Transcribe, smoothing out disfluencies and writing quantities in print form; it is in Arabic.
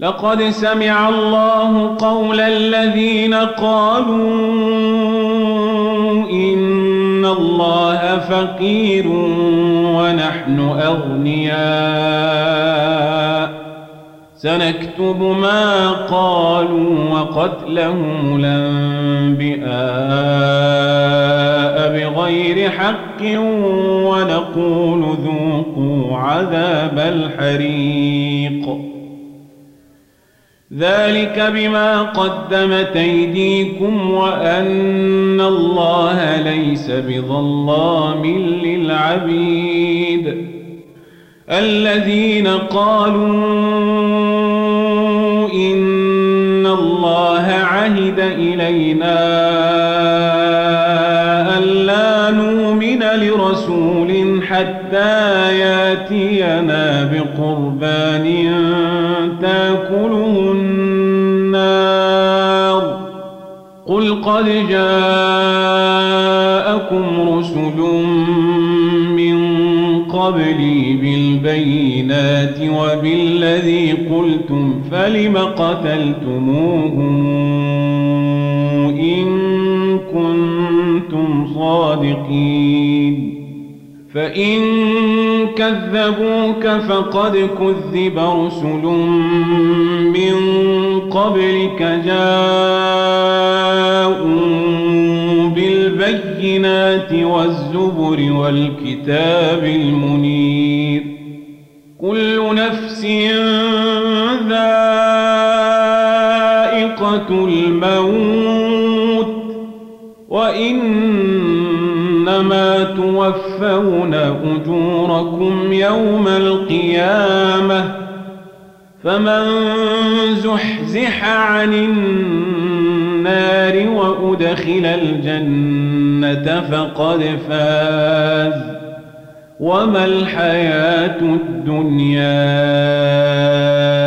لقد سمع الله قول الذين قالوا إن الله فقير ونحن أغنياء سنكتب ما قالوا وقتلهم الأنبياء بغير حق ونقول ذوقوا عذاب الحريق ذلك بما قدمت أيديكم وأن الله ليس بظلام للعبيد الذين قالوا إن الله عهد إلينا ألا نؤمن لرسول حتى ياتينا بقربان تأكله النار قل قد جاءكم رسل من قبلي بالبينات وبالذي قلتم فلم قتلتموهم إن كنتم صادقين فإن كذبوك فقد كذب رسل من قبلك جاءوا بالبينات والزبر والكتاب المنير كل نفس ذائقة الموت وإنما توفون أجوركم يوم القيامة فمن زحزح عن النار وأدخل الجنة فقد فاز وما الحياة الدنيا